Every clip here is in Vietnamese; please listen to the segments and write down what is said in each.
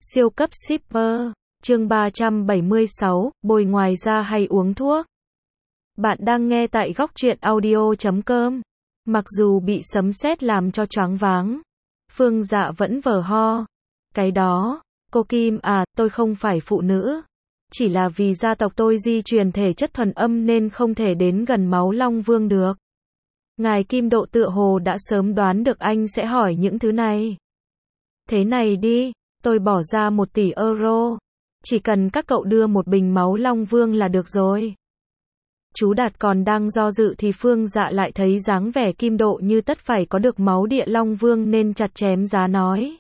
Siêu cấp shipper, chương 376, bồi ngoài da hay uống thuốc. Bạn đang nghe tại góc truyện audio.com. Mặc dù bị sấm sét làm cho choáng váng, Phương Dạ vẫn vờ ho. Cái đó, cô Kim à, tôi không phải phụ nữ. Chỉ là vì gia tộc tôi di truyền thể chất thuần âm nên không thể đến gần máu Long Vương được. Ngài Kim Độ tựa hồ đã sớm đoán được anh sẽ hỏi những thứ này. Thế này đi, tôi bỏ ra 1 tỷ euro. Chỉ cần các cậu đưa một bình máu Long Vương là được rồi. Chú Đạt còn đang do dự thì Phương Dạ lại thấy dáng vẻ Kim Độ như tất phải có được máu địa Long Vương nên chặt chém giá nói.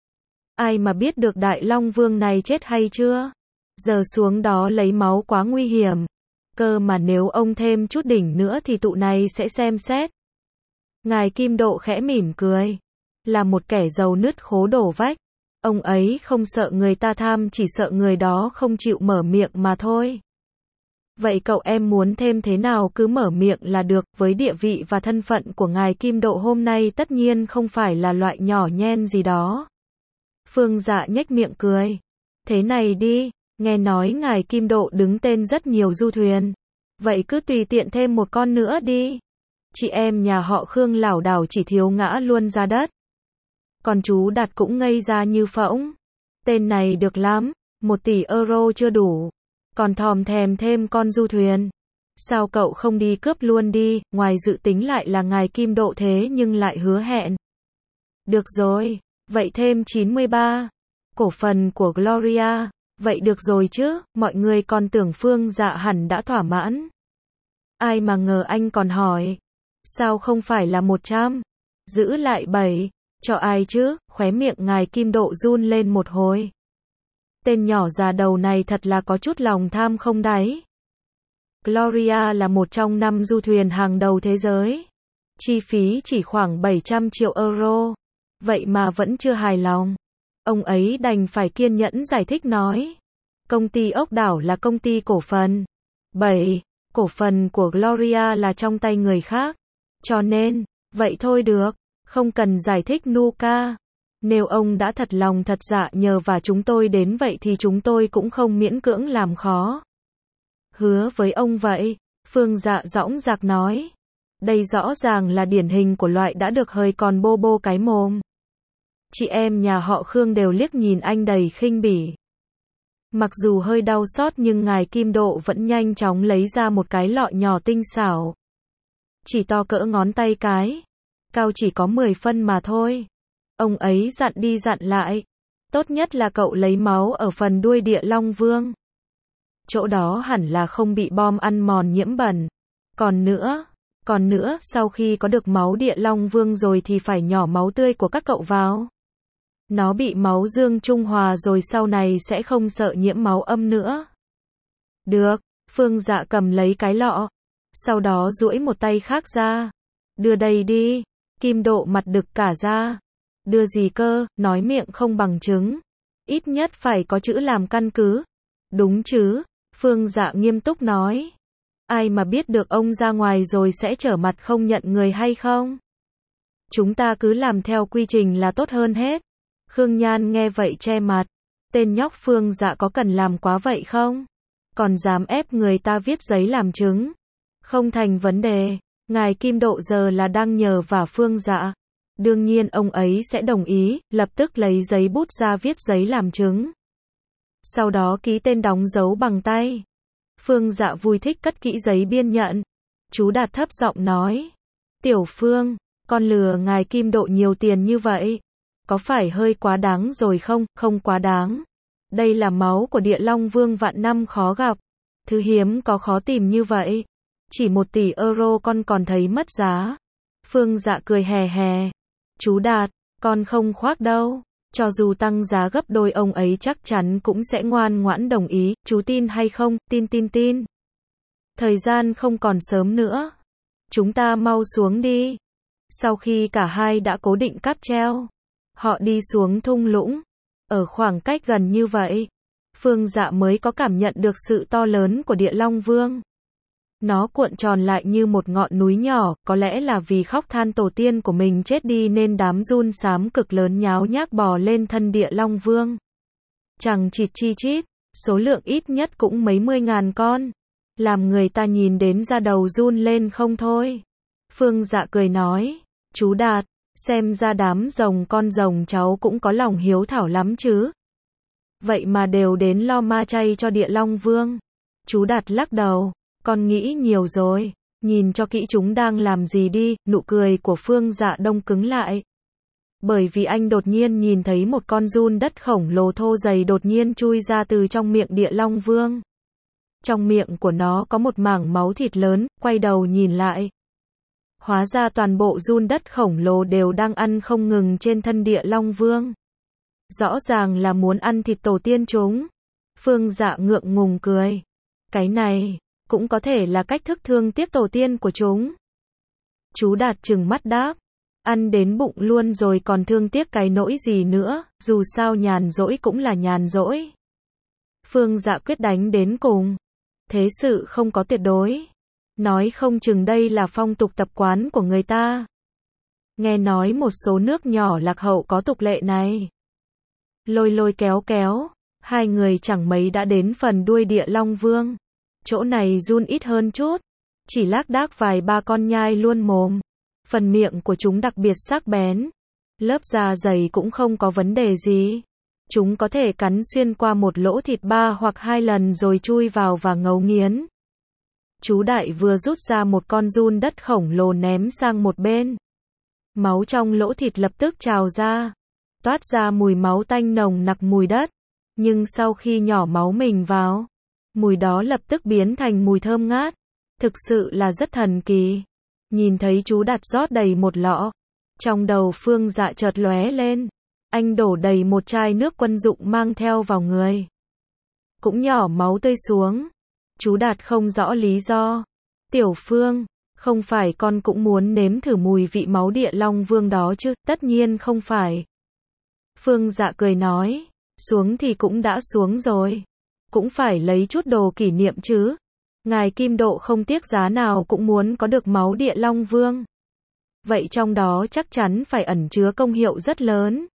Ai mà biết được đại Long Vương này chết hay chưa? Giờ xuống đó lấy máu quá nguy hiểm. Cơ mà nếu ông thêm chút đỉnh nữa thì tụi này sẽ xem xét. Ngài Kim Độ khẽ mỉm cười. Là một kẻ giàu nứt khố đổ vách. Ông ấy không sợ người ta tham, chỉ sợ người đó không chịu mở miệng mà thôi. Vậy cậu em muốn thêm thế nào cứ mở miệng là được, với địa vị và thân phận của ngài Kim Độ hôm nay tất nhiên không phải là loại nhỏ nhen gì đó. Phương Dạ nhếch miệng cười. Thế này đi, nghe nói ngài Kim Độ đứng tên rất nhiều du thuyền. Vậy cứ tùy tiện thêm một con nữa đi. Chị em nhà họ Khương lảo đảo chỉ thiếu ngã luôn ra đất. Còn chú Đạt cũng ngây ra như phỗng. Tên này được lắm, 1 tỷ euro chưa đủ. Còn thòm thèm thêm con du thuyền. Sao cậu không đi cướp luôn đi, ngoài dự tính lại là ngài Kim Độ thế nhưng lại hứa hẹn. Được rồi, vậy thêm 93. Cổ phần của Gloria. Vậy được rồi chứ, mọi người còn tưởng Phương Dạ hẳn đã thỏa mãn. Ai mà ngờ anh còn hỏi. Sao không phải là 100? Giữ lại 7. Cho ai chứ? Khóe miệng ngài Kim Độ run lên một hồi. Tên nhỏ già đầu này thật là có chút lòng tham không đáy. Gloria là một trong 5 du thuyền hàng đầu thế giới. Chi phí chỉ khoảng 700 triệu euro. Vậy mà vẫn chưa hài lòng. Ông ấy đành phải kiên nhẫn giải thích nói. Công ty ốc đảo là công ty cổ phần. 7. Cổ phần của Gloria là trong tay người khác. Cho nên, vậy thôi được. Không cần giải thích Nuka. Nếu ông đã thật lòng thật dạ nhờ và chúng tôi đến vậy thì chúng tôi cũng không miễn cưỡng làm khó. Hứa với ông vậy, Phương Dạ dõng dạc nói. Đây rõ ràng là điển hình của loại đã được hơi còn bô bô cái mồm. Chị em nhà họ Khương đều liếc nhìn anh đầy khinh bỉ. Mặc dù hơi đau xót nhưng ngài Kim Độ vẫn nhanh chóng lấy ra một cái lọ nhỏ tinh xảo. Chỉ to cỡ ngón tay cái. Cao chỉ có 10 phân mà thôi. Ông ấy dặn đi dặn lại. Tốt nhất là cậu lấy máu ở phần đuôi địa Long Vương. Chỗ đó hẳn là không bị bom ăn mòn nhiễm bẩn. Còn nữa, sau khi có được máu địa Long Vương rồi thì phải nhỏ máu tươi của các cậu vào. Nó bị máu dương trung hòa rồi sau này sẽ không sợ nhiễm máu âm nữa. Được, Phương Dạ cầm lấy cái lọ. Sau đó duỗi một tay khác ra. Đưa đây đi. Kim Độ mặt đực cả ra. Đưa gì cơ, nói miệng không bằng chứng. Ít nhất phải có chữ làm căn cứ. Đúng chứ, Phương Dạ nghiêm túc nói. Ai mà biết được ông ra ngoài rồi sẽ trở mặt không nhận người hay không? Chúng ta cứ làm theo quy trình là tốt hơn hết. Khương Nhan nghe vậy che mặt. Tên nhóc Phương Dạ có cần làm quá vậy không? Còn dám ép người ta viết giấy làm chứng. Không thành vấn đề. Ngài Kim Độ giờ là đang nhờ vả Phương Dạ. Đương nhiên ông ấy sẽ đồng ý, lập tức lấy giấy bút ra viết giấy làm chứng. Sau đó ký tên đóng dấu bằng tay. Phương Dạ vui thích cất kỹ giấy biên nhận. Chú Đạt thấp giọng nói. Tiểu Phương, con lừa ngài Kim Độ nhiều tiền như vậy. Có phải hơi quá đáng rồi không? Không quá đáng. Đây là máu của địa Long Vương vạn năm khó gặp. Thứ hiếm có khó tìm như vậy. Chỉ 1 tỷ euro con còn thấy mất giá. Phương Dạ cười hè hè. Chú Đạt, con không khoác đâu. Cho dù tăng giá gấp đôi ông ấy chắc chắn cũng sẽ ngoan ngoãn đồng ý. Chú tin hay không? Tin. Thời gian không còn sớm nữa. Chúng ta mau xuống đi. Sau khi cả hai đã cố định cáp treo, họ đi xuống thung lũng. Ở khoảng cách gần như vậy, Phương Dạ mới có cảm nhận được sự to lớn của địa Long Vương. Nó cuộn tròn lại như một ngọn núi nhỏ, có lẽ là vì khóc than tổ tiên của mình chết đi nên đám giun xám cực lớn nháo nhác bò lên thân địa Long Vương. Chẳng chịt chi chít, số lượng ít nhất cũng mấy mươi ngàn con, làm người ta nhìn đến da đầu run lên không thôi. Phương Dạ cười nói, chú Đạt, xem ra đám rồng con rồng cháu cũng có lòng hiếu thảo lắm chứ. Vậy mà đều đến lo ma chay cho Địa Long Vương. Chú Đạt lắc đầu, con nghĩ nhiều rồi, nhìn cho kỹ chúng đang làm gì đi. Nụ cười của Phương Dạ đông cứng lại. Bởi vì anh đột nhiên nhìn thấy một con giun đất khổng lồ thô dày đột nhiên chui ra từ trong miệng Địa Long Vương. Trong miệng của nó có một mảng máu thịt lớn, quay đầu nhìn lại. Hóa ra toàn bộ giun đất khổng lồ đều đang ăn không ngừng trên thân Địa Long Vương. Rõ ràng là muốn ăn thịt tổ tiên chúng. Phương Dạ ngượng ngùng cười. Cái này, cũng có thể là cách thức thương tiếc tổ tiên của chúng. Chú Đạt trừng mắt đáp. Ăn đến bụng luôn rồi còn thương tiếc cái nỗi gì nữa, dù sao nhàn rỗi cũng là nhàn rỗi. Phương Dạ quyết đánh đến cùng. Thế sự không có tuyệt đối. Nói không chừng đây là phong tục tập quán của người ta. Nghe nói một số nước nhỏ lạc hậu có tục lệ này. Lôi lôi kéo kéo, hai người chẳng mấy đã đến phần đuôi Địa Long Vương. Chỗ này run ít hơn chút, chỉ lác đác vài ba con nhai luôn mồm. Phần miệng của chúng đặc biệt sắc bén. Lớp da dày cũng không có vấn đề gì. Chúng có thể cắn xuyên qua một lỗ thịt 3 hoặc 2 lần rồi chui vào và ngấu nghiến. Chú Đại vừa rút ra một con giun đất khổng lồ ném sang một bên. Máu trong lỗ thịt lập tức trào ra. Toát ra mùi máu tanh nồng nặc mùi đất. Nhưng sau khi nhỏ máu mình vào, mùi đó lập tức biến thành mùi thơm ngát. Thực sự là rất thần kỳ. Nhìn thấy chú Đạt rót đầy một lọ. Trong đầu Phương Dạ chợt lóe lên. Anh đổ đầy một chai nước quân dụng mang theo vào người. Cũng nhỏ máu tươi xuống. Chú Đạt không rõ lý do. Tiểu Phương, không phải con cũng muốn nếm thử mùi vị máu Địa Long Vương đó chứ? Tất nhiên không phải. Phương Dạ cười nói, xuống thì cũng đã xuống rồi. Cũng phải lấy chút đồ kỷ niệm chứ. Ngài Kim Độ không tiếc giá nào cũng muốn có được máu Địa Long Vương. Vậy trong đó chắc chắn phải ẩn chứa công hiệu rất lớn.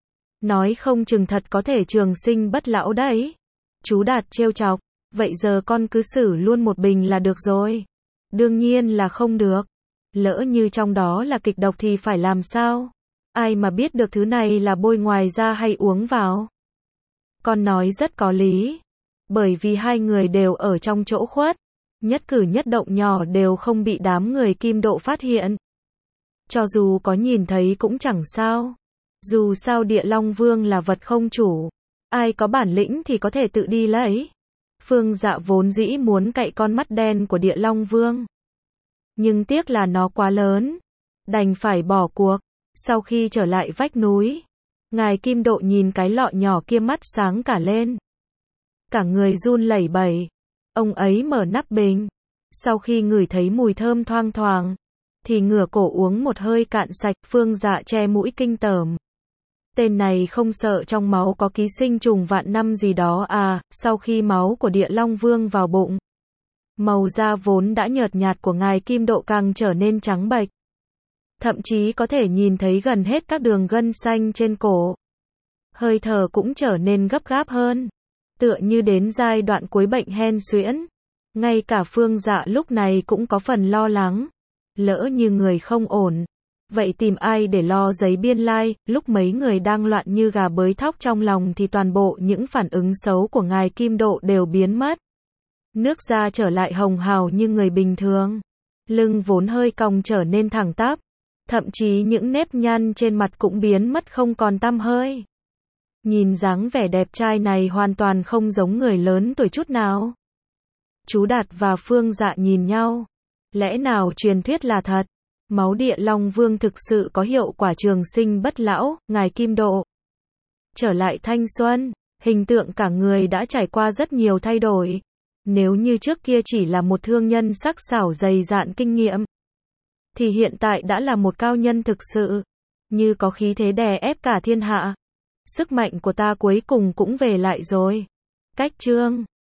Nói không chừng thật có thể trường sinh bất lão đấy. Chú Đạt trêu chọc, vậy giờ con cứ xử luôn một bình là được rồi. Đương nhiên là không được. Lỡ như trong đó là kịch độc thì phải làm sao? Ai mà biết được thứ này là bôi ngoài da hay uống vào? Con nói rất có lý. Bởi vì hai người đều ở trong chỗ khuất. Nhất cử nhất động nhỏ đều không bị đám người Kim Độ phát hiện. Cho dù có nhìn thấy cũng chẳng sao. Dù sao Địa Long Vương là vật không chủ. Ai có bản lĩnh thì có thể tự đi lấy. Phương Dạ vốn dĩ muốn cạy con mắt đen của Địa Long Vương. Nhưng tiếc là nó quá lớn. Đành phải bỏ cuộc. Sau khi trở lại vách núi, ngài Kim Độ nhìn cái lọ nhỏ kia mắt sáng cả lên. Cả người run lẩy bẩy. Ông ấy mở nắp bình. Sau khi ngửi thấy mùi thơm thoang thoảng, thì ngửa cổ uống một hơi cạn sạch. Phương Dạ che mũi kinh tởm. Tên này không sợ trong máu có ký sinh trùng vạn năm gì đó à? Sau khi máu của Địa Long Vương vào bụng, màu da vốn đã nhợt nhạt của ngài Kim Độ càng trở nên trắng bệch. Thậm chí có thể nhìn thấy gần hết các đường gân xanh trên cổ. Hơi thở cũng trở nên gấp gáp hơn. Tựa như đến giai đoạn cuối bệnh hen suyễn. Ngay cả Phương Dạ lúc này cũng có phần lo lắng. Lỡ như người không ổn. Vậy tìm ai để lo giấy biên lai? Lúc mấy người đang loạn như gà bới thóc trong lòng thì toàn bộ những phản ứng xấu của ngài Kim Độ đều biến mất. Nước da trở lại hồng hào như người bình thường. Lưng vốn hơi cong trở nên thẳng tắp. Thậm chí những nếp nhăn trên mặt cũng biến mất không còn tăm hơi. Nhìn dáng vẻ đẹp trai này hoàn toàn không giống người lớn tuổi chút nào. Chú Đạt và Phương Dạ nhìn nhau. Lẽ nào truyền thuyết là thật? Máu Địa Long Vương thực sự có hiệu quả trường sinh bất lão? Ngài Kim Độ trở lại thanh xuân, hình tượng cả người đã trải qua rất nhiều thay đổi. Nếu như trước kia chỉ là một thương nhân sắc sảo dày dạn kinh nghiệm, thì hiện tại đã là một cao nhân thực sự, như có khí thế đè ép cả thiên hạ. Sức mạnh của ta cuối cùng cũng về lại rồi. Cách chương